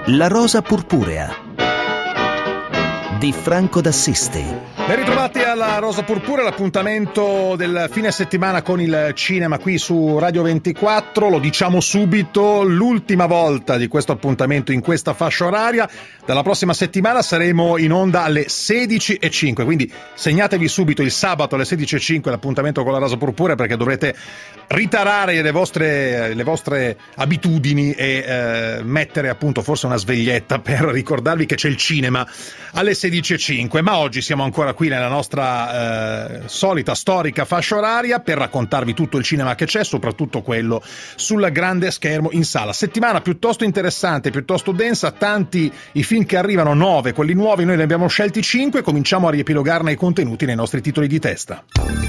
La rosa purpurea di Franco d'Assisi. Ben ritrovati alla Rosa Purpurea, l'appuntamento del fine settimana con il cinema qui su Radio 24. Lo diciamo subito, l'ultima volta di questo appuntamento in questa fascia oraria. Dalla prossima settimana saremo in onda alle 16:05, quindi segnatevi subito il sabato alle 16:05 l'appuntamento con la Rosa Purpurea, perché dovrete ritarare le vostre abitudini e mettere appunto forse una sveglietta per ricordarvi che c'è il cinema alle 16:05. Ma oggi siamo ancora qui nella nostra solita storica fascia oraria per raccontarvi tutto il cinema che c'è, soprattutto quello sul grande schermo in sala. Settimana piuttosto interessante, piuttosto densa, tanti i film che arrivano, 9 quelli nuovi, noi ne abbiamo scelti 5, cominciamo a riepilogarne i contenuti nei nostri titoli di testa.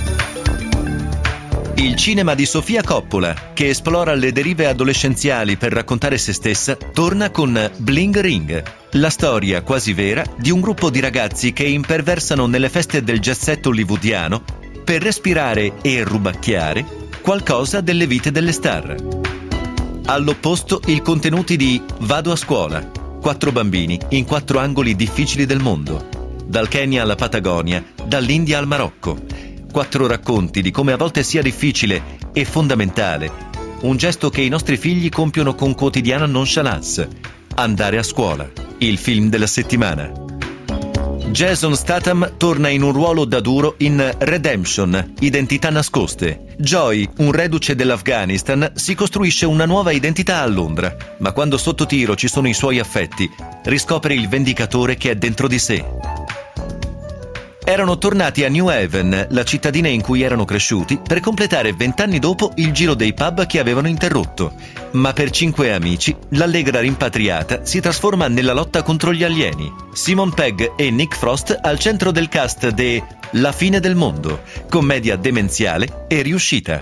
Il cinema di Sofia Coppola, che esplora le derive adolescenziali per raccontare se stessa, torna con Bling Ring, la storia quasi vera di un gruppo di ragazzi che imperversano nelle feste del jet set hollywoodiano per respirare e rubacchiare qualcosa delle vite delle star. All'opposto, i contenuti di Vado a scuola, 4 bambini in 4 angoli difficili del mondo, dal Kenya alla Patagonia, dall'India al Marocco. 4 racconti di come a volte sia difficile e fondamentale un gesto che i nostri figli compiono con quotidiana nonchalance: andare a scuola. Il film della settimana. Jason Statham torna in un ruolo da duro in Redemption, Identità nascoste. Joy, un reduce dell'Afghanistan, si costruisce una nuova identità a Londra, ma quando sotto tiro ci sono i suoi affetti, riscopre il vendicatore che è dentro di sé. Erano tornati a New Haven, la cittadina in cui erano cresciuti, per completare 20 anni dopo il giro dei pub che avevano interrotto. Ma per 5 amici, l'allegra rimpatriata si trasforma nella lotta contro gli alieni. Simon Pegg e Nick Frost al centro del cast de La fine del mondo, commedia demenziale e riuscita.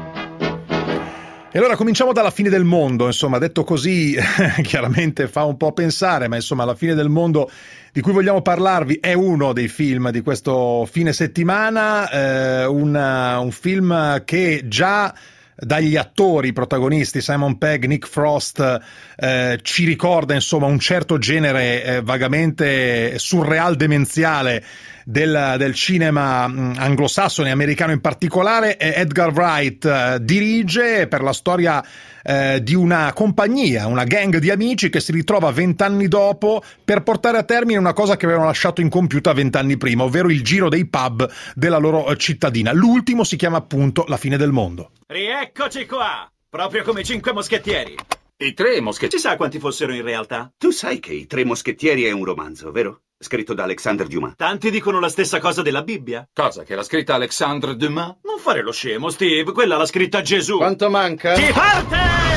E allora cominciamo dalla fine del mondo, insomma, detto così chiaramente fa un po' pensare, ma insomma La fine del mondo di cui vogliamo parlarvi è uno dei film di questo fine settimana, un film che già dagli attori protagonisti Simon Pegg, Nick Frost, ci ricorda insomma un certo genere vagamente surreal demenziale del cinema anglosassone, americano in particolare. Edgar Wright dirige per la storia di una compagnia, una gang di amici che si ritrova 20 anni dopo per portare a termine una cosa che avevano lasciato incompiuta 20 anni prima, ovvero il giro dei pub della loro cittadina. L'ultimo si chiama appunto La fine del mondo. Rieccoci qua! Proprio come 5 moschettieri. I 3 moschettieri. Si sa quanti fossero in realtà? Tu sai che I 3 moschettieri è un romanzo, vero? Scritto da Alexandre Dumas. Tanti dicono la stessa cosa della Bibbia. Cosa, che l'ha scritta Alexandre Dumas? Non fare lo scemo, Steve. Quella l'ha scritta Gesù. Quanto manca? Si parte!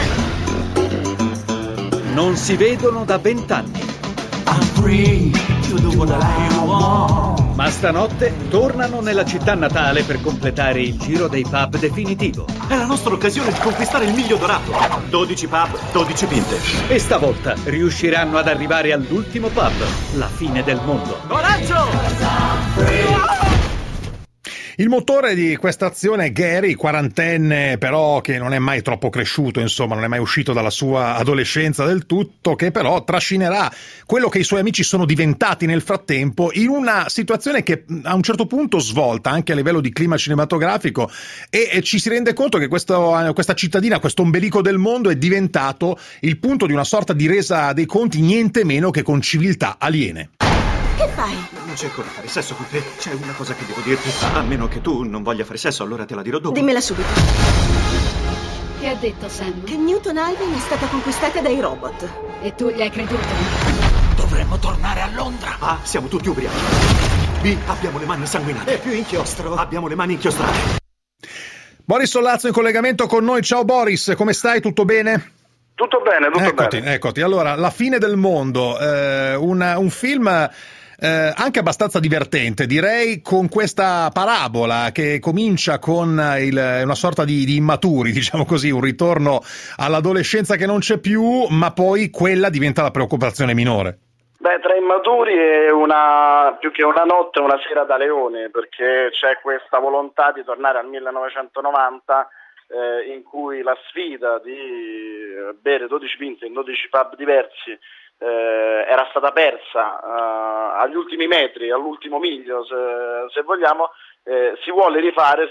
Non si vedono da 20 anni. I'm free to do what I want. Ma stanotte tornano nella città natale per completare il giro dei pub definitivo. È la nostra occasione di conquistare il miglio dorato. 12 pub, 12 pinte. E stavolta riusciranno ad arrivare all'ultimo pub, la fine del mondo. Coraggio! Il motore di questa azione è Gary, quarantenne però che non è mai troppo cresciuto, insomma non è mai uscito dalla sua adolescenza del tutto, che però trascinerà quello che i suoi amici sono diventati nel frattempo in una situazione che a un certo punto svolta anche a livello di clima cinematografico e ci si rende conto che questa cittadina, questo ombelico del mondo è diventato il punto di una sorta di resa dei conti niente meno che con civiltà aliene. Che fai? Non cerco di fare sesso con te. C'è una cosa che devo dirti. A meno che tu non voglia fare sesso, allora te la dirò dopo. Dimmela subito. Che ha detto Sam? Che Newton Island è stata conquistata dai robot. E tu gli hai creduto? Dovremmo tornare a Londra. A, siamo tutti ubriachi. B, abbiamo le mani insanguinate. E più inchiostro. Abbiamo le mani inchiostrate. Boris Sollazzo in collegamento con noi. Ciao Boris, come stai? Tutto bene? Tutto bene, tutto bene. Eccoti. Allora, La fine del mondo, un film anche abbastanza divertente, direi, con questa parabola che comincia con una sorta di immaturi, diciamo così, un ritorno all'adolescenza che non c'è più, ma poi quella diventa la preoccupazione minore. Beh, tra immaturi è più che una notte, una sera da leone, perché c'è questa volontà di tornare al 1990 in cui la sfida di bere 12 pinte in 12 pub diversi era stata persa agli ultimi metri, all'ultimo miglio se vogliamo, si vuole rifare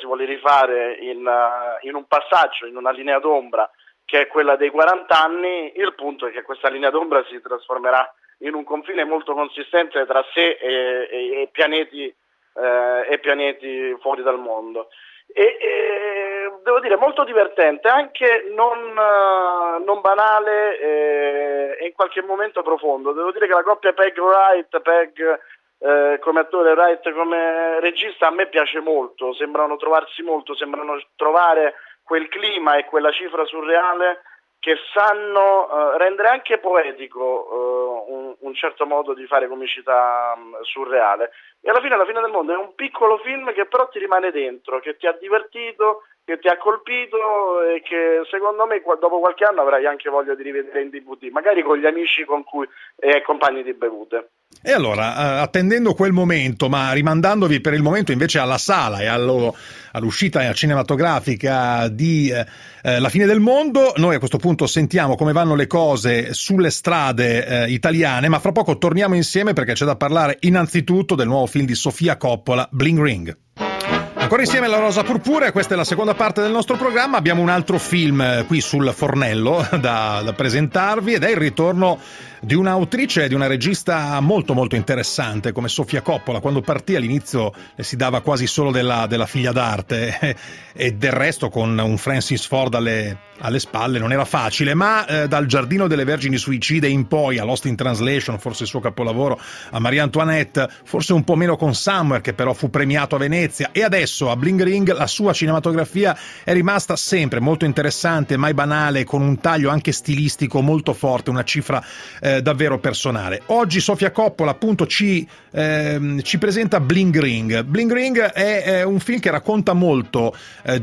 in un passaggio, in una linea d'ombra che è quella dei 40 anni. Il punto è che questa linea d'ombra si trasformerà in un confine molto consistente tra sé e pianeti fuori dal mondo. E devo dire molto divertente, anche non banale e in qualche momento profondo. Devo dire che la coppia Pegg-Wright, come attore, Wright come regista, a me piace molto, sembrano trovarsi molto, sembrano trovare quel clima e quella cifra surreale che sanno rendere anche poetico un certo modo di fare comicità surreale. E alla fine del mondo è un piccolo film che però ti rimane dentro, che ti ha divertito, che ti ha colpito e che secondo me dopo qualche anno avrai anche voglia di rivedere in DVD, magari con gli amici con cui e compagni di bevute. E allora, attendendo quel momento, ma rimandandovi per il momento invece alla sala e all'uscita cinematografica di La fine del mondo, noi a questo punto sentiamo come vanno le cose sulle strade italiane, ma fra poco torniamo insieme perché c'è da parlare innanzitutto del nuovo film di Sofia Coppola, Bling Ring. Ancora insieme alla Rosa Purpurea, questa è la seconda parte del nostro programma. Abbiamo un altro film qui sul fornello da presentarvi ed è il ritorno di un'autrice e di una regista molto molto interessante come Sofia Coppola. Quando partì all'inizio si dava quasi solo della figlia d'arte e del resto con un Francis Ford alle spalle non era facile, ma dal Giardino delle Vergini Suicide in poi a Lost in Translation, forse il suo capolavoro, a Marie Antoinette, forse un po' meno con Somewhere che però fu premiato a Venezia, e adesso a Bling Ring la sua cinematografia è rimasta sempre molto interessante, mai banale, con un taglio anche stilistico molto forte, una cifra davvero personale. Oggi Sofia Coppola appunto ci presenta Bling Ring. Bling Ring è un film che racconta molto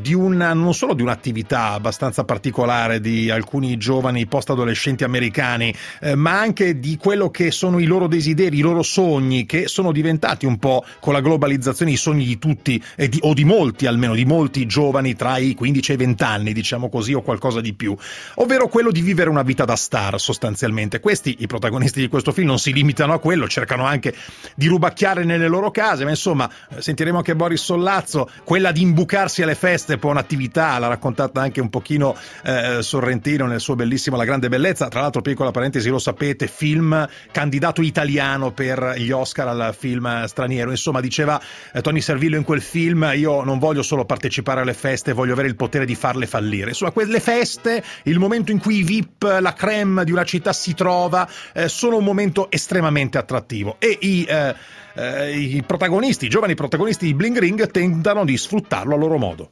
non solo di un'attività abbastanza particolare di alcuni giovani post-adolescenti americani, ma anche di quello che sono i loro desideri, i loro sogni, che sono diventati un po' con la globalizzazione i sogni di tutti, o di molti almeno, di molti giovani tra i 15 e i 20 anni, diciamo così, o qualcosa di più, ovvero quello di vivere una vita da star sostanzialmente. Questi, i protagonisti di questo film, non si limitano a quello, cercano anche di rubacchiare nelle loro case, ma insomma sentiremo anche Boris Sollazzo, quella di imbucarsi alle feste è poi un'attività, l'ha raccontata anche un pochino Sorrentino nel suo bellissimo La grande bellezza. Tra l'altro, piccola parentesi, lo sapete, film candidato italiano per gli Oscar al film straniero. Insomma, diceva Tony Servillo in quel film: io non voglio solo partecipare alle feste, voglio avere il potere di farle fallire. Insomma, quelle feste, il momento in cui i VIP, la crème di una città si trova, sono un momento estremamente attrattivo, e i protagonisti, i giovani protagonisti di Bling Ring tentano di sfruttarlo a loro modo.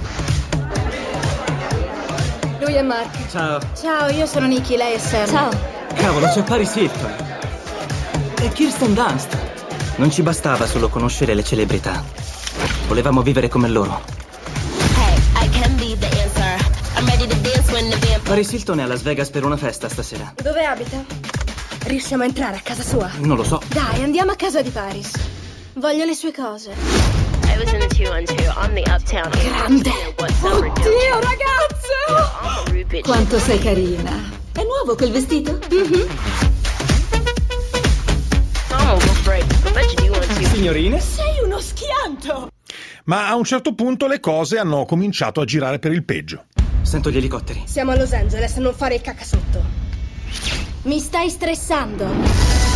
Lui è Mark. Ciao. Ciao, io sono Nikki, lei è Sam. Ciao. Cavolo, c'è Paris Hilton. E Kirsten Dunst. Non ci bastava solo conoscere le celebrità. Volevamo vivere come loro. Paris Hilton è a Las Vegas per una festa stasera. Dove abita? Riusciamo a entrare a casa sua? Non lo so. Dai, andiamo a casa di Paris. Voglio le sue cose. Grande! Oddio, ragazzo! Quanto sei carina. È nuovo quel vestito? Mm-hmm. Signorine? Sei uno schianto! Ma a un certo punto le cose hanno cominciato a girare per il peggio. Sento gli elicotteri. Siamo a Los Angeles, non fare il cacasotto. Mi stai stressando. Oddio,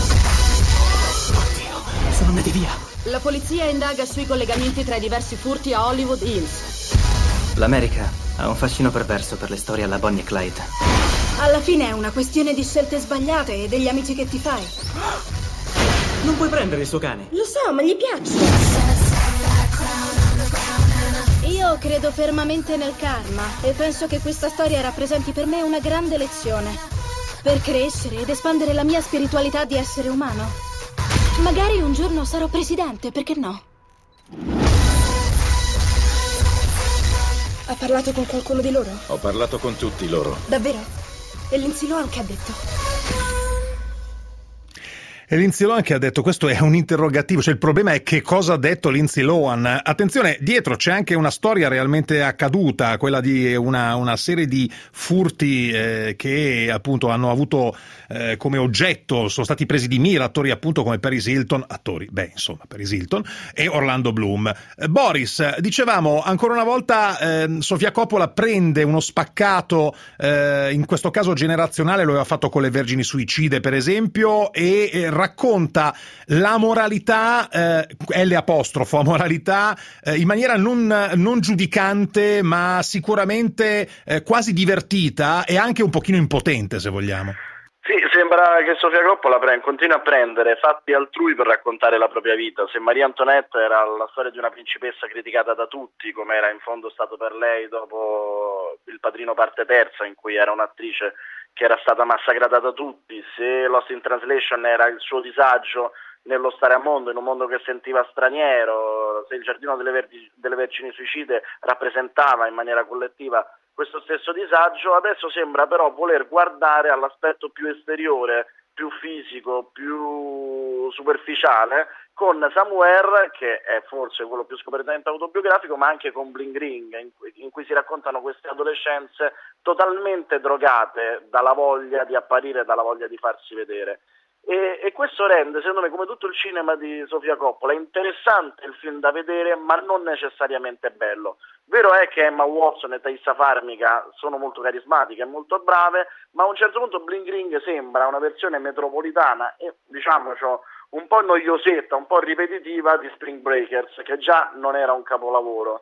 sono andati via. La polizia indaga sui collegamenti tra i diversi furti a Hollywood Hills. L'America ha un fascino perverso per le storie alla Bonnie e Clyde. Alla fine è una questione di scelte sbagliate e degli amici che ti fai. Non puoi prendere il suo cane. Lo so, ma gli piace. Io credo fermamente nel karma e penso che questa storia rappresenti per me una grande lezione per crescere ed espandere la mia spiritualità di essere umano. Magari un giorno sarò presidente, perché no? Ha parlato con qualcuno di loro? Ho parlato con tutti loro. Davvero? E Lindsay Lohan che ha detto? E Lindsay Lohan che ha detto, questo è un interrogativo, cioè il problema è che cosa ha detto Lindsay Lohan. Attenzione, dietro c'è anche una storia realmente accaduta, quella di una serie di furti che appunto hanno avuto come oggetto, sono stati presi di mira attori appunto come Paris Hilton, Paris Hilton e Orlando Bloom. Boris, dicevamo ancora una volta Sofia Coppola prende uno spaccato, in questo caso generazionale, lo aveva fatto con Le Vergini Suicide per esempio, e racconta la moralità, moralità, in maniera non giudicante, ma sicuramente quasi divertita e anche un pochino impotente, se vogliamo. Sì, sembra che Sofia Coppola continua a prendere fatti altrui per raccontare la propria vita. Se Maria Antoinette era la storia di una principessa criticata da tutti, come era in fondo stato per lei dopo Il Padrino parte terza, in cui era un'attrice che era stata massacrata da tutti, se Lost in Translation era il suo disagio nello stare a mondo, in un mondo che sentiva straniero, se Il Giardino delle Vergini Suicide rappresentava in maniera collettiva questo stesso disagio, adesso sembra però voler guardare all'aspetto più esteriore, più fisico, più superficiale, con Somewhere, che è forse quello più scopertamente autobiografico, ma anche con Bling Ring, in cui si raccontano queste adolescenze totalmente drogate dalla voglia di apparire, dalla voglia di farsi vedere. E questo rende, secondo me, come tutto il cinema di Sofia Coppola, interessante il film da vedere, ma non necessariamente bello. Vero è che Emma Watson e Thaisa Farmiga sono molto carismatiche e molto brave, ma a un certo punto Bling Ring sembra una versione metropolitana e, diciamoci, un po' noiosetta, un po' ripetitiva di Spring Breakers, che già non era un capolavoro.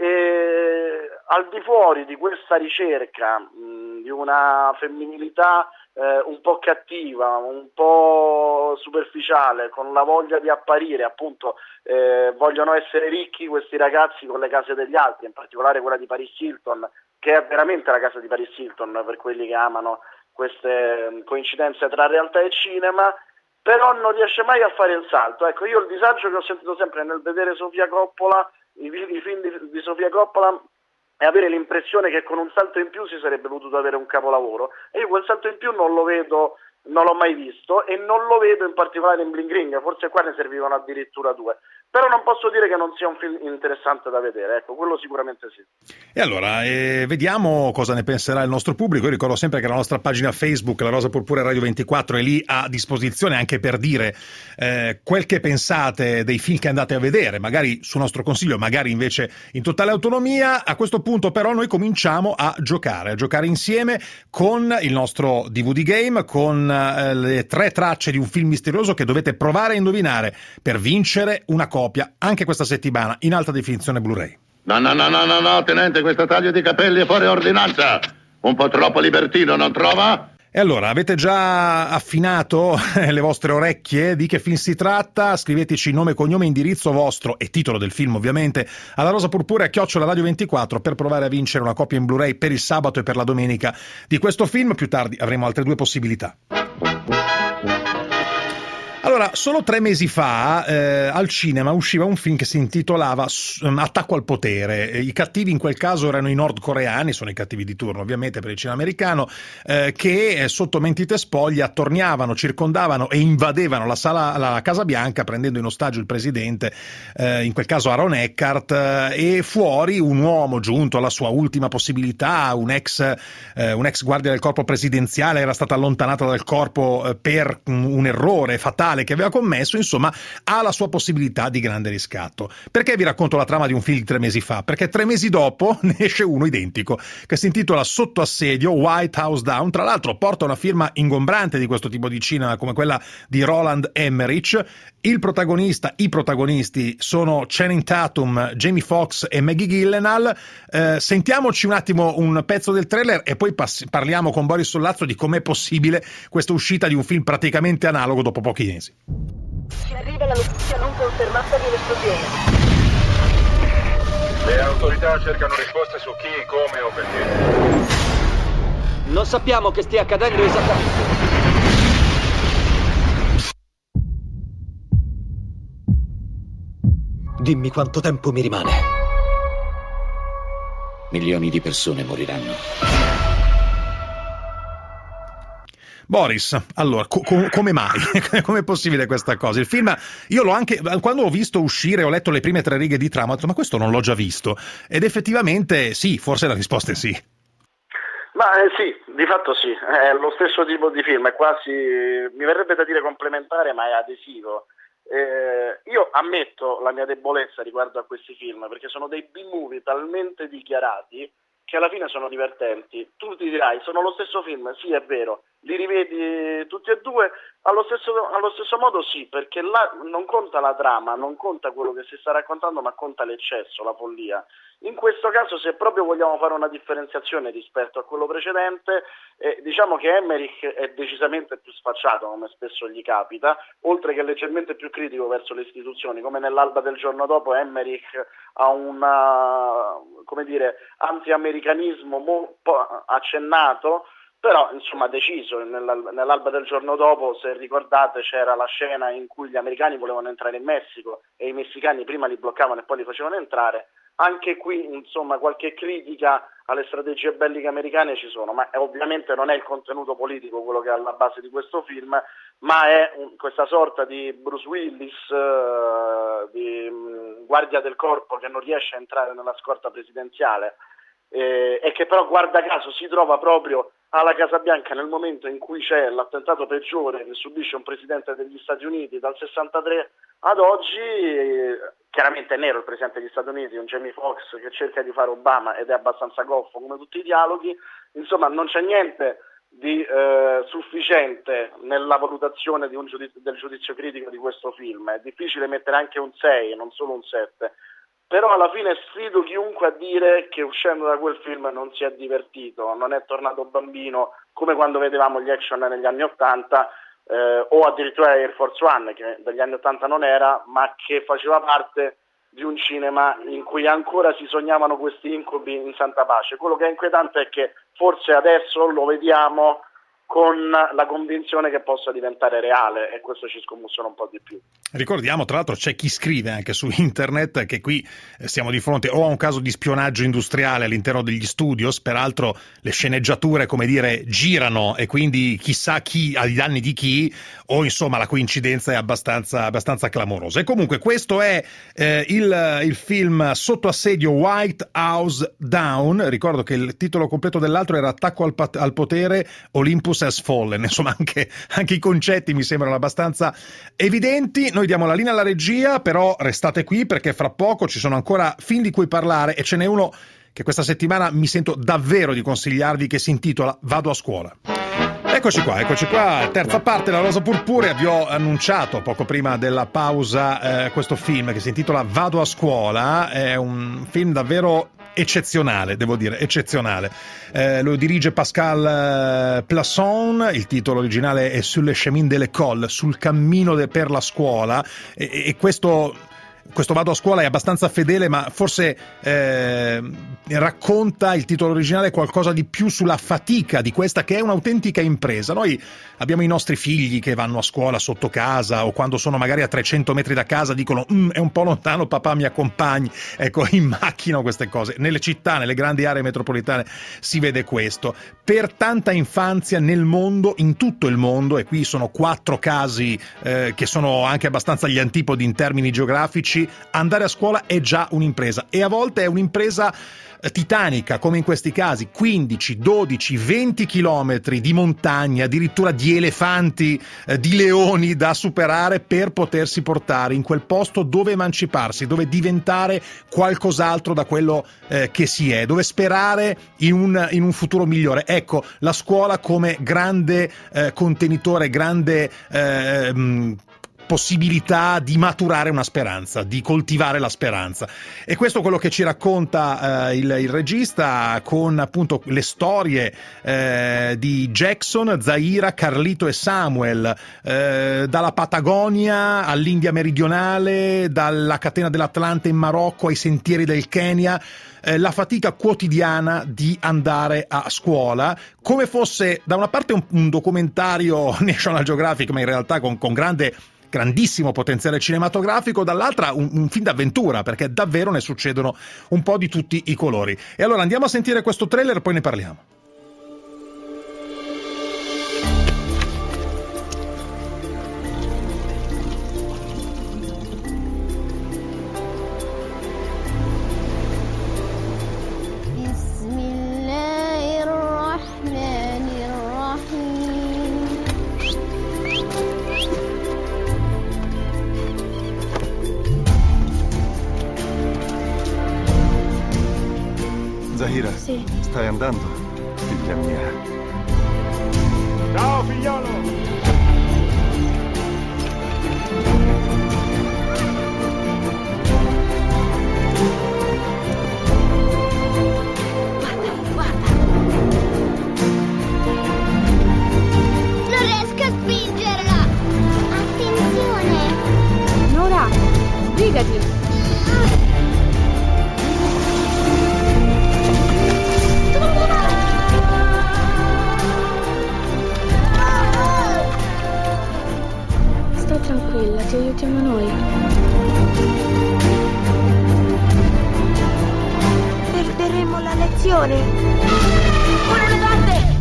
E al di fuori di questa ricerca di una femminilità un po' cattiva, un po' superficiale, con la voglia di apparire, appunto vogliono essere ricchi questi ragazzi con le case degli altri, in particolare quella di Paris Hilton, che è veramente la casa di Paris Hilton per quelli che amano queste coincidenze tra realtà e cinema, però non riesce mai a fare il salto. Ecco, io il disagio che ho sentito sempre nel vedere Sofia Coppola, i film di Sofia Coppola, è avere l'impressione che con un salto in più si sarebbe potuto avere un capolavoro, e io quel salto in più non lo vedo, non l'ho mai visto, e non lo vedo in particolare in Bling Ring, forse qua ne servivano addirittura 2. Però non posso dire che non sia un film interessante da vedere, ecco, quello sicuramente sì. E allora, vediamo cosa ne penserà il nostro pubblico. Io ricordo sempre che la nostra pagina Facebook, La Rosa Purpurea Radio 24, è lì a disposizione anche per dire quel che pensate dei film che andate a vedere, magari su nostro consiglio, magari invece in totale autonomia. A questo punto però noi cominciamo a giocare insieme con il nostro DVD Game, con le 3 tracce di un film misterioso che dovete provare a indovinare per vincere una copia anche questa settimana in alta definizione Blu-ray. No, tenente, questo taglio di capelli è fuori ordinanza. Un po' troppo libertino, non trova? E allora, avete già affinato le vostre orecchie? Di che film si tratta? Scriveteci nome, cognome, indirizzo vostro e titolo del film, ovviamente, alla rosapurpurea@radio24 per provare a vincere una copia in Blu-ray per il sabato e per la domenica di questo film. Più tardi avremo altre 2 possibilità. Allora, solo 3 mesi fa al cinema usciva un film che si intitolava Attacco al potere. I cattivi in quel caso erano i nordcoreani, sono i cattivi di turno ovviamente per il cinema americano, che sotto mentite spoglie attorniavano, circondavano e invadevano la Casa Bianca prendendo in ostaggio il presidente, in quel caso Aaron Eckhart, e fuori un uomo giunto alla sua ultima possibilità, un ex guardia del corpo presidenziale, era stata allontanata dal corpo per un errore fatale che aveva commesso, insomma ha la sua possibilità di grande riscatto. Perché vi racconto la trama di un film di 3 mesi fa? Perché 3 mesi dopo ne esce uno identico che si intitola Sotto assedio, White House Down. Tra l'altro porta una firma ingombrante di questo tipo di cinema come quella di Roland Emmerich. I protagonisti sono Channing Tatum, Jamie Foxx e Maggie Gyllenhaal. Sentiamoci un attimo un pezzo del trailer e poi parliamo con Boris Sollazzo di com'è possibile questa uscita di un film praticamente analogo dopo pochi mesi. Ci arriva la notizia non confermata di un'esplosione. Le autorità cercano risposte su chi, come o perché. Non sappiamo che stia accadendo esattamente. Dimmi quanto tempo mi rimane. Milioni di persone moriranno. Boris, allora, come mai? Com'è possibile questa cosa? Il film, io l'ho anche, quando l'ho visto uscire, ho letto le prime 3 righe di trama, ho detto, ma questo non l'ho già visto. Ed effettivamente sì, forse la risposta è sì. Ma sì, di fatto sì, è lo stesso tipo di film, è quasi, mi verrebbe da dire complementare, ma è adesivo. Io ammetto la mia debolezza riguardo a questi film, perché sono dei B-movie talmente dichiarati che alla fine sono divertenti. Tu ti dirai, sono lo stesso film, sì è vero, li rivedi tutti e due, allo stesso modo sì, perché là non conta la trama, non conta quello che si sta raccontando, ma conta l'eccesso, la follia. In questo caso, se proprio vogliamo fare una differenziazione rispetto a quello precedente, diciamo che Emmerich è decisamente più sfacciato, come spesso gli capita, oltre che leggermente più critico verso le istituzioni, come nell'Alba del giorno dopo Emmerich ha come dire, anti-americanismo accennato, però insomma deciso. Nell'Alba del giorno dopo, se ricordate, c'era la scena in cui gli americani volevano entrare in Messico e i messicani prima li bloccavano e poi li facevano entrare. Anche qui, insomma, qualche critica alle strategie belliche americane ci sono, ma ovviamente non è il contenuto politico quello che è alla base di questo film, ma è questa sorta di Bruce Willis, di guardia del corpo che non riesce a entrare nella scorta presidenziale e che però, guarda caso, si trova proprio alla Casa Bianca nel momento in cui c'è l'attentato peggiore che subisce un presidente degli Stati Uniti dal 63 ad oggi. Chiaramente è nero il presidente degli Stati Uniti, un Jamie Foxx che cerca di fare Obama ed è abbastanza goffo come tutti i dialoghi. Insomma, non c'è niente di sufficiente nella valutazione del giudizio critico di questo film. È difficile mettere anche un 6, non solo un 7. Però alla fine sfido chiunque a dire che uscendo da quel film non si è divertito, non è tornato bambino come quando vedevamo gli action negli anni 80 o addirittura Air Force One, che dagli anni 80 non era, ma che faceva parte di un cinema in cui ancora si sognavano questi incubi in santa pace. Quello che è inquietante è che forse adesso lo vediamo con la convinzione che possa diventare reale, e questo ci scombussona un po' di più. Ricordiamo, tra l'altro, c'è chi scrive anche su internet che qui siamo di fronte o a un caso di spionaggio industriale all'interno degli studios, peraltro le sceneggiature, come dire, girano e quindi chissà chi, ai danni di chi, o insomma la coincidenza è abbastanza clamorosa. E comunque questo è il film sotto assedio White House Down. Ricordo che il titolo completo dell'altro era Attacco al potere, Olympus Has Fallen. Insomma, anche i concetti mi sembrano abbastanza evidenti. Noi diamo la linea alla regia, però restate qui perché fra poco ci sono ancora film di cui parlare e ce n'è uno che questa settimana mi sento davvero di consigliarvi, che si intitola Vado a scuola. Eccoci qua, terza parte della Rosa Purpurea. Vi ho annunciato poco prima della pausa questo film che si intitola Vado a scuola. È un film davvero eccezionale, devo dire, eccezionale. Lo dirige Pascal Plasson, il titolo originale è Sur le chemin de l'école, sul cammino per la scuola, e questo Vado a scuola è abbastanza fedele, ma forse racconta, il titolo originale, qualcosa di più sulla fatica di questa che è un'autentica impresa. Noi abbiamo i nostri figli che vanno a scuola sotto casa, o quando sono magari a 300 metri da casa dicono è un po' lontano, papà mi accompagni, ecco, in macchina o queste cose. Nelle città, nelle grandi aree metropolitane si vede questo. Per tanta infanzia nel mondo, in tutto il mondo, e qui sono 4 casi che sono anche abbastanza gli antipodi in termini geografici, andare a scuola è già un'impresa, e a volte è un'impresa titanica, come in questi casi: 15, 12, 20 chilometri di montagna, addirittura di elefanti, di leoni da superare per potersi portare in quel posto dove emanciparsi, dove diventare qualcos'altro da quello che si è, dove sperare in un futuro migliore. Ecco, la scuola come grande contenitore, grande possibilità di maturare una speranza, di coltivare la speranza. E questo è quello che ci racconta il regista, con appunto le storie di Jackson, Zaira, Carlito e Samuel, dalla Patagonia all'India meridionale, dalla catena dell'Atlante in Marocco ai sentieri del Kenya. La fatica quotidiana di andare a scuola, come fosse da una parte un documentario National Geographic, ma in realtà con grandissimo potenziale cinematografico, dall'altra un film d'avventura, perché davvero ne succedono un po' di tutti i colori. E allora andiamo a sentire questo trailer e poi ne parliamo. Sì. Stai andando, figlia mia. Ciao, figliolo! Non riesco a spingerla! Attenzione! Nora, sbrigati! Sta tranquilla, ti aiutiamo noi. Perderemo la lezione! Un elefante!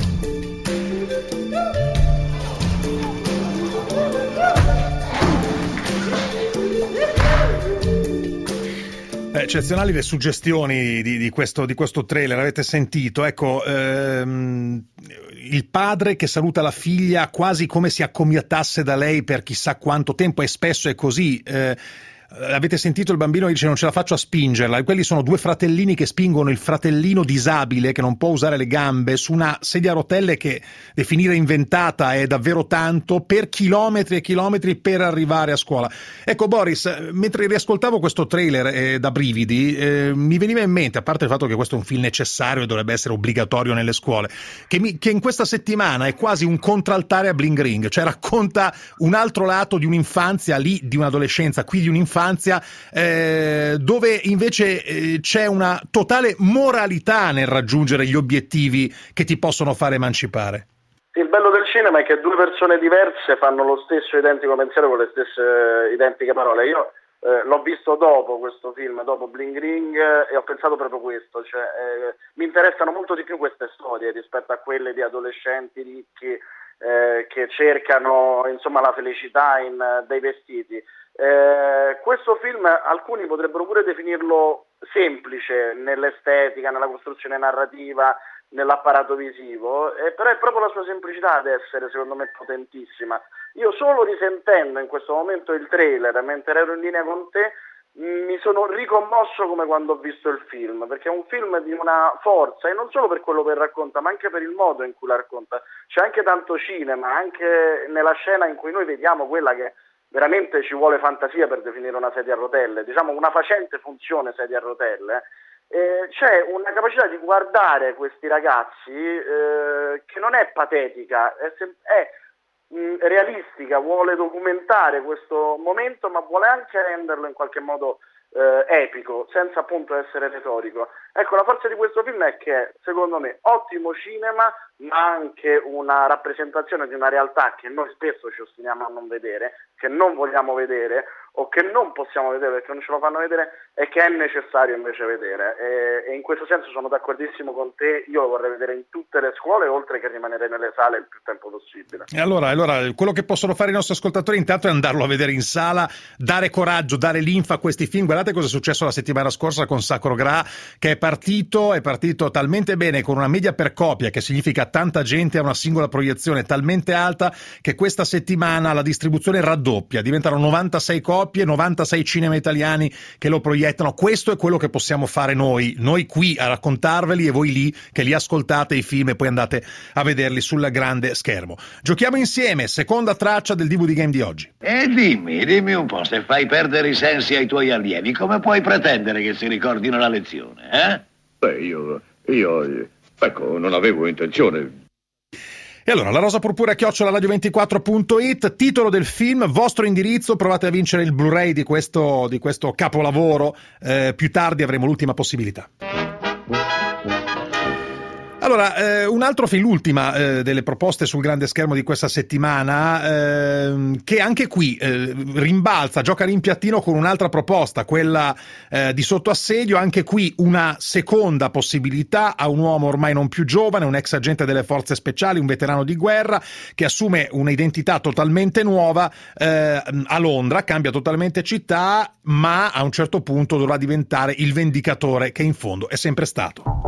Eccezionali le suggestioni di questo trailer, avete sentito? Ecco, il padre che saluta la figlia quasi come si accomiatasse da lei per chissà quanto tempo, e spesso è così. Avete sentito il bambino che dice non ce la faccio a spingerla, e quelli sono due fratellini che spingono il fratellino disabile che non può usare le gambe su una sedia a rotelle che definire inventata è davvero tanto, per chilometri e chilometri per arrivare a scuola. Ecco Boris, mentre riascoltavo questo trailer da brividi, mi veniva in mente, a parte il fatto che questo è un film necessario e dovrebbe essere obbligatorio nelle scuole, che in questa settimana è quasi un contraltare a Bling Ring, cioè racconta un altro lato di un'infanzia, lì di un'adolescenza, qui di un'infanzia, dove invece c'è una totale moralità nel raggiungere gli obiettivi che ti possono fare emancipare. Sì, il bello del cinema è che due persone diverse fanno lo stesso identico pensiero con le stesse identiche parole. Io l'ho visto dopo questo film, dopo Bling Ring, e ho pensato proprio questo, cioè mi interessano molto di più queste storie rispetto a quelle di adolescenti ricchi che cercano insomma la felicità in dei vestiti. Questo film alcuni potrebbero pure definirlo semplice nell'estetica, nella costruzione narrativa, nell'apparato visivo, però è proprio la sua semplicità ad essere secondo me potentissima. Io solo risentendo in questo momento il trailer mentre ero in linea con te mi sono ricommosso come quando ho visto il film, perché è un film di una forza, e non solo per quello che racconta ma anche per il modo in cui la racconta. C'è anche tanto cinema, anche nella scena in cui noi vediamo quella che veramente ci vuole fantasia per definire una sedia a rotelle, diciamo una facente funzione sedia a rotelle, c'è una capacità di guardare questi ragazzi che non è patetica, è realistica, vuole documentare questo momento ma vuole anche renderlo in qualche modo epico, senza appunto essere retorico. Ecco, la forza di questo film è che secondo me ottimo cinema, ma anche una rappresentazione di una realtà che noi spesso ci ostiniamo a non vedere, che non vogliamo vedere o che non possiamo vedere perché non ce lo fanno vedere, e che è necessario invece vedere, e in questo senso sono d'accordissimo con te. Io lo vorrei vedere in tutte le scuole, oltre che rimanere nelle sale il più tempo possibile. E allora quello che possono fare i nostri ascoltatori intanto è andarlo a vedere in sala, dare coraggio, dare linfa a questi film. Guardate cosa è successo la settimana scorsa con Sacro Gra, che è partito talmente bene, con una media per copia, che significa tanta gente a una singola proiezione talmente alta, che questa settimana la distribuzione raddoppia, diventano 96 copie, 96 cinema italiani che lo proiettano. Questo è quello che possiamo fare noi qui a raccontarveli, e voi lì che li ascoltate i film e poi andate a vederli sul grande schermo. Giochiamo insieme, seconda traccia del DVD Game di oggi. E dimmi un po', se fai perdere i sensi ai tuoi allievi, come puoi pretendere che si ricordino la lezione, eh? Beh, io ecco, non avevo intenzione. E allora, la rosa purpurea @radio24.it, titolo del film, vostro indirizzo, provate a vincere il Blu-ray di questo capolavoro, più tardi avremo l'ultima possibilità. Allora, un altro film, l'ultima delle proposte sul grande schermo di questa settimana, che anche qui rimbalza, gioca rimpiattino con un'altra proposta, quella di Sotto assedio. Anche qui una seconda possibilità a un uomo ormai non più giovane, un ex agente delle forze speciali, un veterano di guerra, che assume un'identità totalmente nuova a Londra, cambia totalmente città, ma a un certo punto dovrà diventare il vendicatore che in fondo è sempre stato.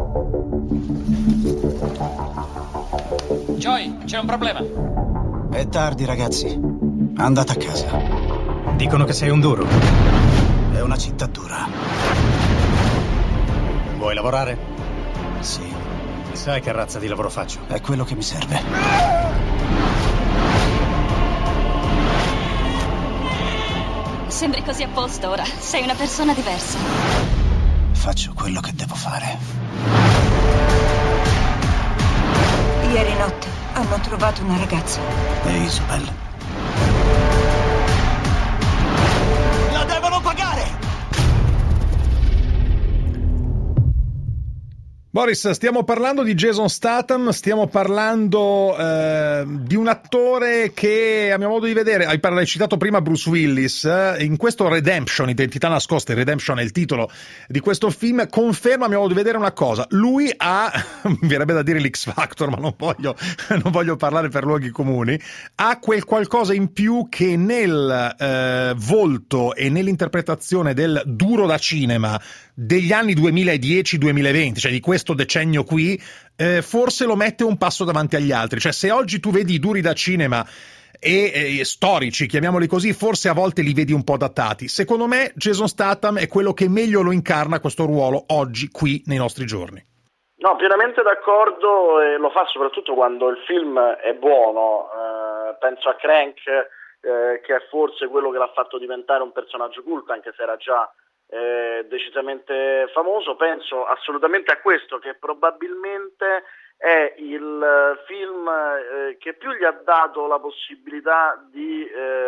Joy, c'è un problema. È tardi, ragazzi. Andate a casa. Dicono che sei un duro. È una città dura. Vuoi lavorare? Sì. Sai che razza di lavoro faccio? È quello che mi serve. Sembri così a posto ora. Sei una persona diversa. Faccio quello che devo fare. Ieri notte hanno trovato una ragazza. E Isabel? La devono pagare! Boris, stiamo parlando di Jason Statham, stiamo parlando di un attore che, a mio modo di vedere, hai citato prima Bruce Willis, in questo Redemption, Identità nascosta, Redemption è il titolo di questo film, conferma a mio modo di vedere una cosa: lui ha, mi verrebbe da dire l'X Factor, ma non voglio parlare per luoghi comuni, ha quel qualcosa in più che nel volto e nell'interpretazione del duro da cinema degli anni 2010-2020, cioè di questo decennio qui, forse lo mette un passo davanti agli altri. Cioè, se oggi tu vedi i duri da cinema e storici, chiamiamoli così, forse a volte li vedi un po' datati. Secondo me Jason Statham è quello che meglio lo incarna questo ruolo oggi qui nei nostri giorni. No, pienamente d'accordo, e lo fa soprattutto quando il film è buono. Penso a Crank, che è forse quello che l'ha fatto diventare un personaggio culto, anche se era già decisamente famoso. Penso assolutamente a questo, che probabilmente è il film che più gli ha dato la possibilità di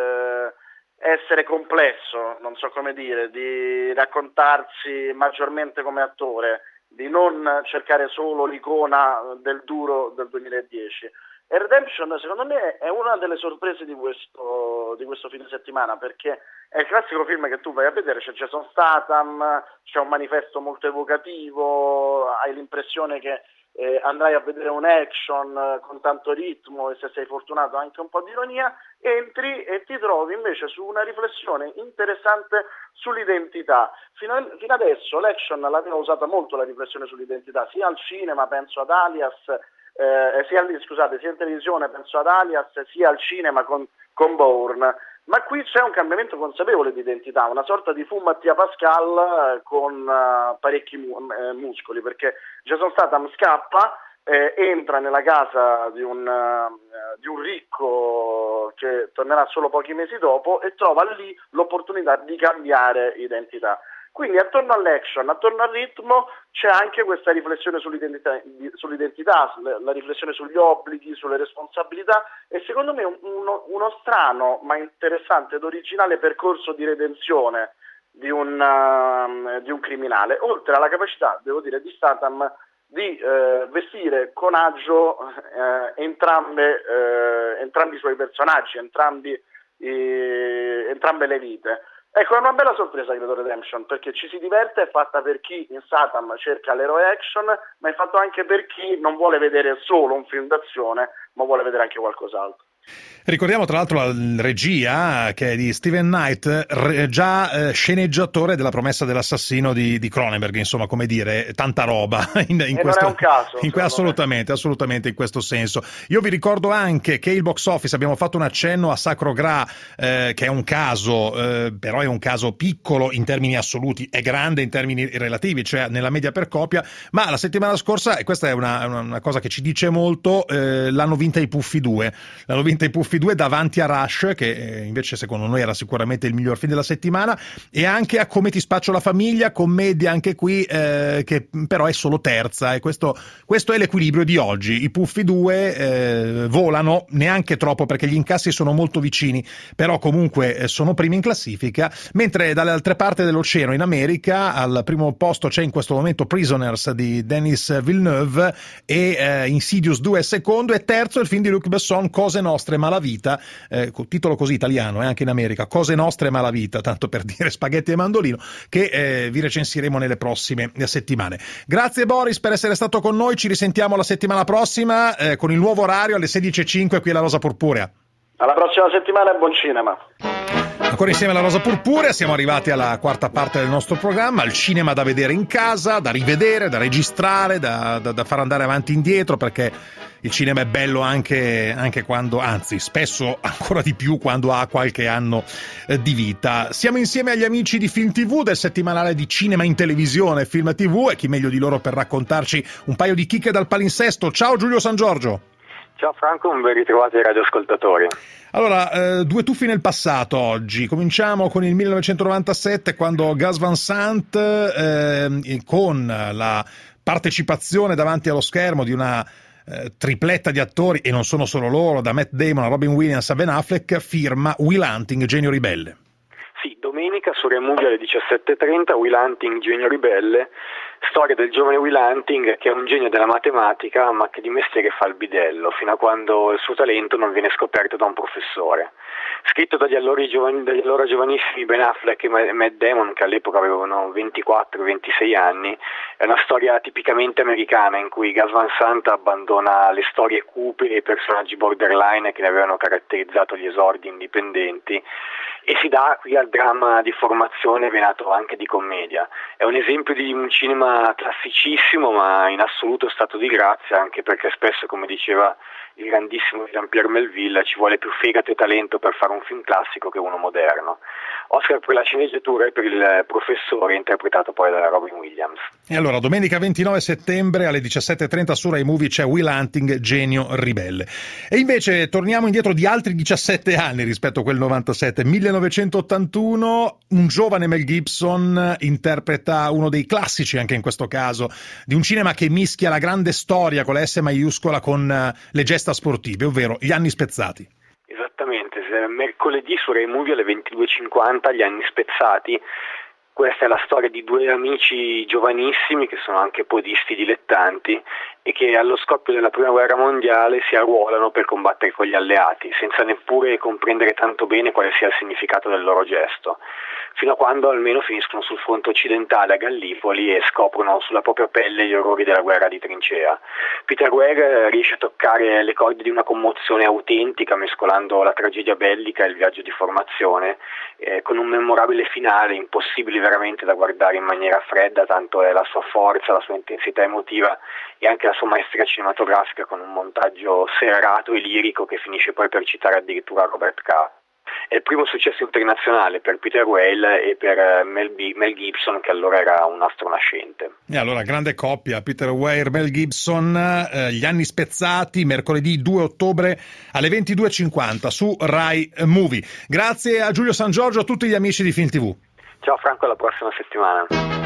essere complesso, non so come dire, di raccontarsi maggiormente come attore, di non cercare solo l'icona del duro del 2010. E Redemption secondo me è una delle sorprese di questo fine settimana, perché è il classico film che tu vai a vedere, c'è Jason Statham, c'è un manifesto molto evocativo, hai l'impressione che andrai a vedere un action con tanto ritmo e, se sei fortunato, anche un po' di ironia. Entri e ti trovi invece su una riflessione interessante sull'identità. Fino adesso l'action l'aveva usata molto, la riflessione sull'identità, sia al cinema, penso ad Alias, sia in televisione, penso ad Alias, sia al cinema con Bourne. Ma qui c'è un cambiamento consapevole di identità, una sorta di fu Mattia Pascal con parecchi muscoli, perché Jason Statham scappa, entra nella casa di un ricco che tornerà solo pochi mesi dopo e trova lì l'opportunità di cambiare identità. Quindi attorno all'action, attorno al ritmo, c'è anche questa riflessione sull'identità, la riflessione sugli obblighi, sulle responsabilità, e secondo me uno strano ma interessante ed originale percorso di redenzione di un criminale, oltre alla capacità, devo dire, di Statham di vestire con agio entrambi i suoi personaggi, entrambe le vite. Ecco, è una bella sorpresa, credo, Redemption, perché ci si diverte, è fatta per chi in Statham cerca l'eroe action, ma è fatto anche per chi non vuole vedere solo un film d'azione, ma vuole vedere anche qualcos'altro. Ricordiamo tra l'altro la regia, che è di Steven Knight, già sceneggiatore della Promessa dell'assassino di Cronenberg, insomma, come dire, tanta roba in questo, non è un caso, assolutamente in questo senso. Io vi ricordo anche che il box office, abbiamo fatto un accenno a Sacro Gra, che è un caso, però è un caso piccolo in termini assoluti, è grande in termini relativi, cioè nella media per copia, ma la settimana scorsa, e questa è una cosa che ci dice molto, l'hanno vinta i Puffi 2, davanti a Rush, che invece secondo noi era sicuramente il miglior film della settimana, e anche a Come ti spaccio la famiglia, commedia anche qui, che però è solo terza, e questo è l'equilibrio di oggi. I Puffi 2 volano, neanche troppo perché gli incassi sono molto vicini, però comunque sono primi in classifica, mentre dalle altre parti dell'oceano, in America, al primo posto c'è in questo momento Prisoners di Denis Villeneuve, e Insidious 2 è secondo, e terzo il film di Luc Besson, Cose nostre malavita, titolo così italiano, anche in America, Cose nostre malavita, tanto per dire spaghetti e mandolino, che vi recensiremo nelle prossime settimane. Grazie Boris per essere stato con noi, ci risentiamo la settimana prossima con il nuovo orario alle 16:05 qui alla Rosa Purpurea. Alla prossima settimana e buon cinema. Ancora insieme alla Rosa Purpurea, siamo arrivati alla quarta parte del nostro programma, il cinema da vedere in casa, da rivedere, da registrare, da far andare avanti e indietro, perché il cinema è bello anche quando, anzi spesso ancora di più quando ha qualche anno di vita. Siamo insieme agli amici di Film TV, del settimanale di cinema in televisione Film TV, e chi meglio di loro per raccontarci un paio di chicche dal palinsesto. Ciao Giulio San Giorgio. Ciao Franco, ben ritrovati ai radioascoltatori. Allora, due tuffi nel passato oggi. Cominciamo con il 1997, quando Gus Van Sant, con la partecipazione davanti allo schermo di una tripletta di attori, e non sono solo loro, da Matt Damon a Robin Williams a Ben Affleck, firma Will Hunting, Genio Ribelle. Sì, domenica su Rai Movie alle 17:30, Will Hunting, Genio Ribelle, storia del giovane Will Hunting che è un genio della matematica ma che di mestiere fa il bidello, fino a quando il suo talento non viene scoperto da un professore. Scritto dagli allora giovanissimi Ben Affleck e Matt Damon, che all'epoca avevano 24-26 anni, è una storia tipicamente americana in cui Gus Van Sant abbandona le storie cupe e i personaggi borderline che ne avevano caratterizzato gli esordi indipendenti e si dà qui al dramma di formazione venato anche di commedia. È un esempio di un cinema classicissimo ma in assoluto stato di grazia, anche perché spesso, come diceva il grandissimo Jean-Pierre Melville, ci vuole più fegato e talento per fare un film classico che uno moderno. Oscar per la sceneggiatura e per il professore, interpretato poi da Robin Williams. E allora, domenica 29 settembre alle 17:30 su Rai Movie c'è Will Hunting, Genio Ribelle. E invece torniamo indietro di altri 17 anni rispetto a quel 97. 1981, un giovane Mel Gibson interpreta uno dei classici, anche in questo caso, di un cinema che mischia la grande storia con la S maiuscola con le gesta sportive, ovvero Gli anni spezzati. Esattamente, mercoledì su Rai Movie alle 22:50, Gli anni spezzati. Questa è la storia di due amici giovanissimi che sono anche podisti dilettanti e che allo scoppio della Prima Guerra Mondiale si arruolano per combattere con gli alleati, senza neppure comprendere tanto bene quale sia il significato del loro gesto, fino a quando almeno finiscono sul fronte occidentale a Gallipoli e scoprono sulla propria pelle gli orrori della guerra di trincea. Peter Weir riesce a toccare le corde di una commozione autentica, mescolando la tragedia bellica e il viaggio di formazione, con un memorabile finale impossibile veramente da guardare in maniera fredda, tanto è la sua forza, la sua intensità emotiva e anche la sua maestria cinematografica, con un montaggio serrato e lirico che finisce poi per citare addirittura Robert Capa. È il primo successo internazionale per Peter Weir e per Mel Gibson, che allora era un astro nascente. E allora, grande coppia, Peter Weir, Mel Gibson, Gli anni spezzati, mercoledì 2 ottobre alle 22:50 su Rai Movie. Grazie a Giulio San Giorgio, a tutti gli amici di Film TV. Ciao Franco, alla prossima settimana.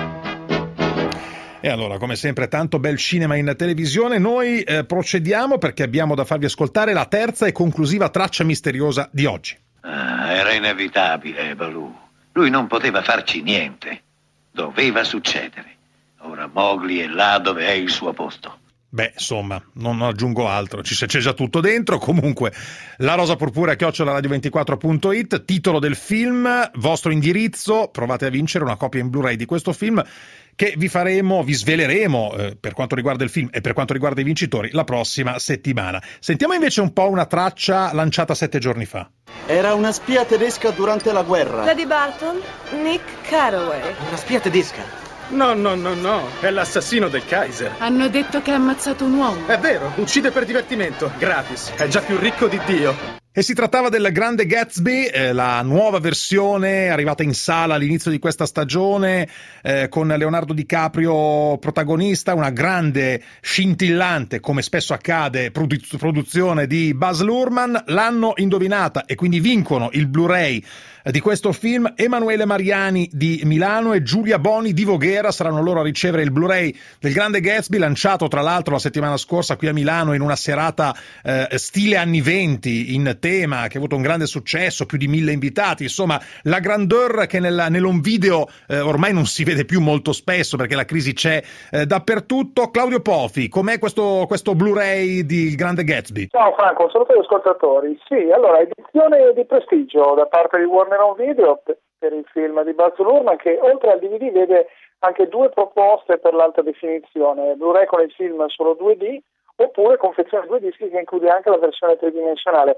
E allora, come sempre, tanto bel cinema in televisione. Noi procediamo perché abbiamo da farvi ascoltare la terza e conclusiva traccia misteriosa di oggi. Era inevitabile, Baloo. Lui non poteva farci niente. Doveva succedere. Ora Mowgli è là dove è il suo posto. Beh, insomma, non aggiungo altro, c'è già tutto dentro. Comunque, La Rosa Purpura @radio24.it, titolo del film, vostro indirizzo, provate a vincere una copia in Blu-ray di questo film che vi sveleremo per quanto riguarda il film e per quanto riguarda i vincitori la prossima settimana. Sentiamo invece un po' una traccia lanciata 7 giorni fa. Era una spia tedesca durante la guerra. Lady Barton, Nick Carraway. Una spia tedesca? No, è l'assassino del Kaiser. Hanno detto che ha ammazzato un uomo. È vero, uccide per divertimento, gratis. È già più ricco di Dio. E si trattava del Grande Gatsby, la nuova versione arrivata in sala all'inizio di questa stagione, con Leonardo DiCaprio protagonista, una grande, scintillante, come spesso accade, produzione di Baz Luhrmann. L'hanno indovinata e quindi vincono il Blu-ray di questo film Emanuele Mariani di Milano e Giulia Boni di Voghera. Saranno loro a ricevere il Blu-ray del Grande Gatsby, lanciato tra l'altro la settimana scorsa qui a Milano in una serata stile anni 20 in tema, che ha avuto un grande successo, più di 1000 invitati. Insomma, la grandeur che nell'home video ormai non si vede più molto spesso perché la crisi c'è dappertutto. Claudio Pofi, com'è questo Blu-ray di Il Grande Gatsby? Ciao Franco, saluto gli ascoltatori. Sì, allora, edizione di prestigio da parte di Warner Home Video per il film di Baz Luhrmann, che oltre al DVD vede anche 2 proposte per l'alta definizione: Blu-ray con il film solo 2D oppure confezione 2 dischi che include anche la versione tridimensionale.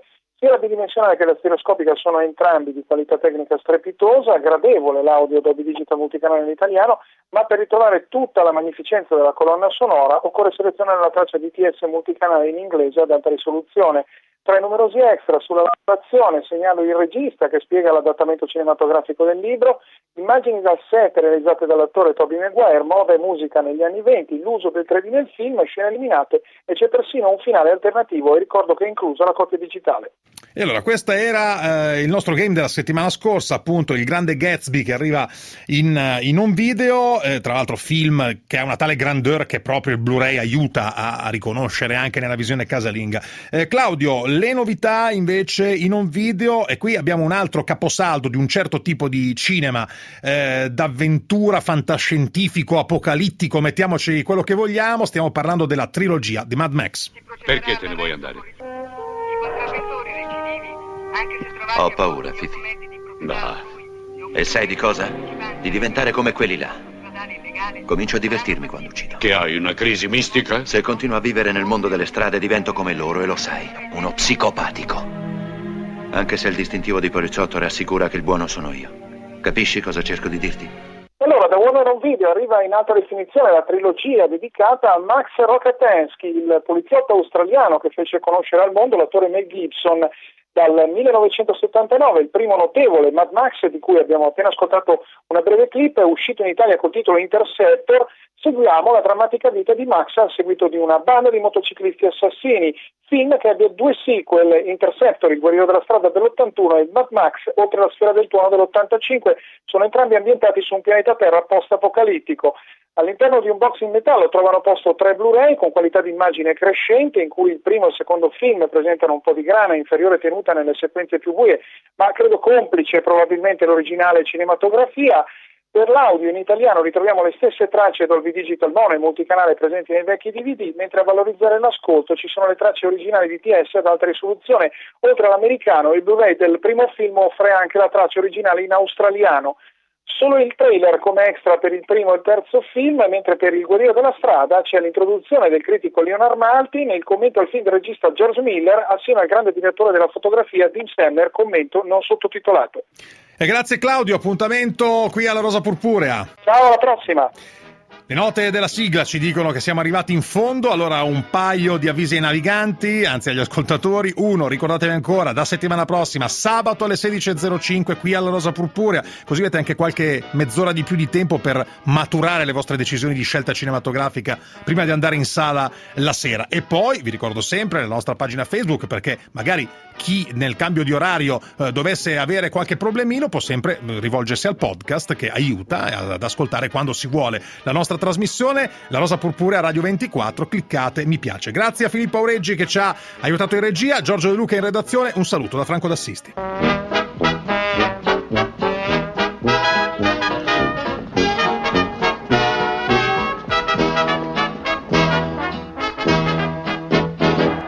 Sia la bidimensionale che la stereoscopica sono entrambi di qualità tecnica strepitosa, gradevole l'audio Dolby Digital multicanale in italiano, ma per ritrovare tutta la magnificenza della colonna sonora occorre selezionare la traccia DTS multicanale in inglese ad alta risoluzione. Tra i numerosi extra sulla lavorazione segnalo il regista che spiega l'adattamento cinematografico del libro, immagini dal set realizzate dall'attore Tobey Maguire, moda e musica negli anni 20, l'uso del 3D nel film, scene eliminate e c'è persino un finale alternativo e ricordo che è inclusa la copia digitale. E allora, questo era il nostro game della settimana scorsa, appunto Il Grande Gatsby, che arriva in un video, tra l'altro film che ha una tale grandeur che proprio il Blu-ray aiuta a riconoscere anche nella visione casalinga. Claudio, le novità invece in un video, e qui abbiamo un altro caposaldo di un certo tipo di cinema, d'avventura, fantascientifico, apocalittico, mettiamoci quello che vogliamo, stiamo parlando della trilogia di Mad Max. Perché te ne vuoi andare? Ho paura, Fifi. Bah. E sai di cosa? Di diventare come quelli là. Comincio a divertirmi quando uccido. Che hai una crisi mistica? Se continuo a vivere nel mondo delle strade divento come loro e lo sai, uno psicopatico. Anche se il distintivo di poliziotto rassicura che il buono sono io. Capisci cosa cerco di dirti? Allora, da Warner Home Video arriva in alta definizione la trilogia dedicata a Max Rokatansky, il poliziotto australiano che fece conoscere al mondo l'attore Mel Gibson. Dal 1979, il primo notevole Mad Max, di cui abbiamo appena ascoltato una breve clip, è uscito in Italia col titolo Interceptor. Seguiamo la drammatica vita di Max a seguito di una banda di motociclisti assassini, film che abbia due sequel, Interceptor, il guerriero della strada dell'81 e Mad Max, oltre la sfera del tuono dell'85, sono entrambi ambientati su un pianeta Terra post-apocalittico. All'interno di un box in metallo trovano posto 3 Blu-ray con qualità di immagine crescente, in cui il primo e il secondo film presentano un po' di grana, inferiore tenuta nelle sequenze più buie, ma credo complice probabilmente l'originale cinematografia. Per l'audio in italiano ritroviamo le stesse tracce Dolby Digital mono e multicanale presenti nei vecchi DVD, mentre a valorizzare l'ascolto ci sono le tracce originali DTS ad alta risoluzione. Oltre all'americano, il Blu-ray del primo film offre anche la traccia originale in australiano. Solo il trailer come extra per il primo e il terzo film, mentre per Il guerriero della strada c'è l'introduzione del critico Leonard Maltin e il commento al film del regista George Miller assieme al grande direttore della fotografia Dean Stemmer, commento non sottotitolato. E grazie Claudio, appuntamento qui alla Rosa Purpurea. Ciao, alla prossima. Le note della sigla ci dicono che siamo arrivati in fondo, allora un paio di avvisi ai naviganti, anzi agli ascoltatori. Uno, ricordatevi ancora, da settimana prossima, sabato alle 16.05 qui alla Rosa Purpurea, così avete anche qualche mezz'ora di più di tempo per maturare le vostre decisioni di scelta cinematografica prima di andare in sala la sera. E poi vi ricordo sempre la nostra pagina Facebook, perché magari chi nel cambio di orario dovesse avere qualche problemino può sempre rivolgersi al podcast che aiuta ad ascoltare quando si vuole la nostra trasmissione, La Rosa Purpurea Radio 24. Cliccate mi piace. Grazie a Filippo Aureggi che ci ha aiutato in regia, Giorgio De Luca in redazione. Un saluto da Franco D'Assisti.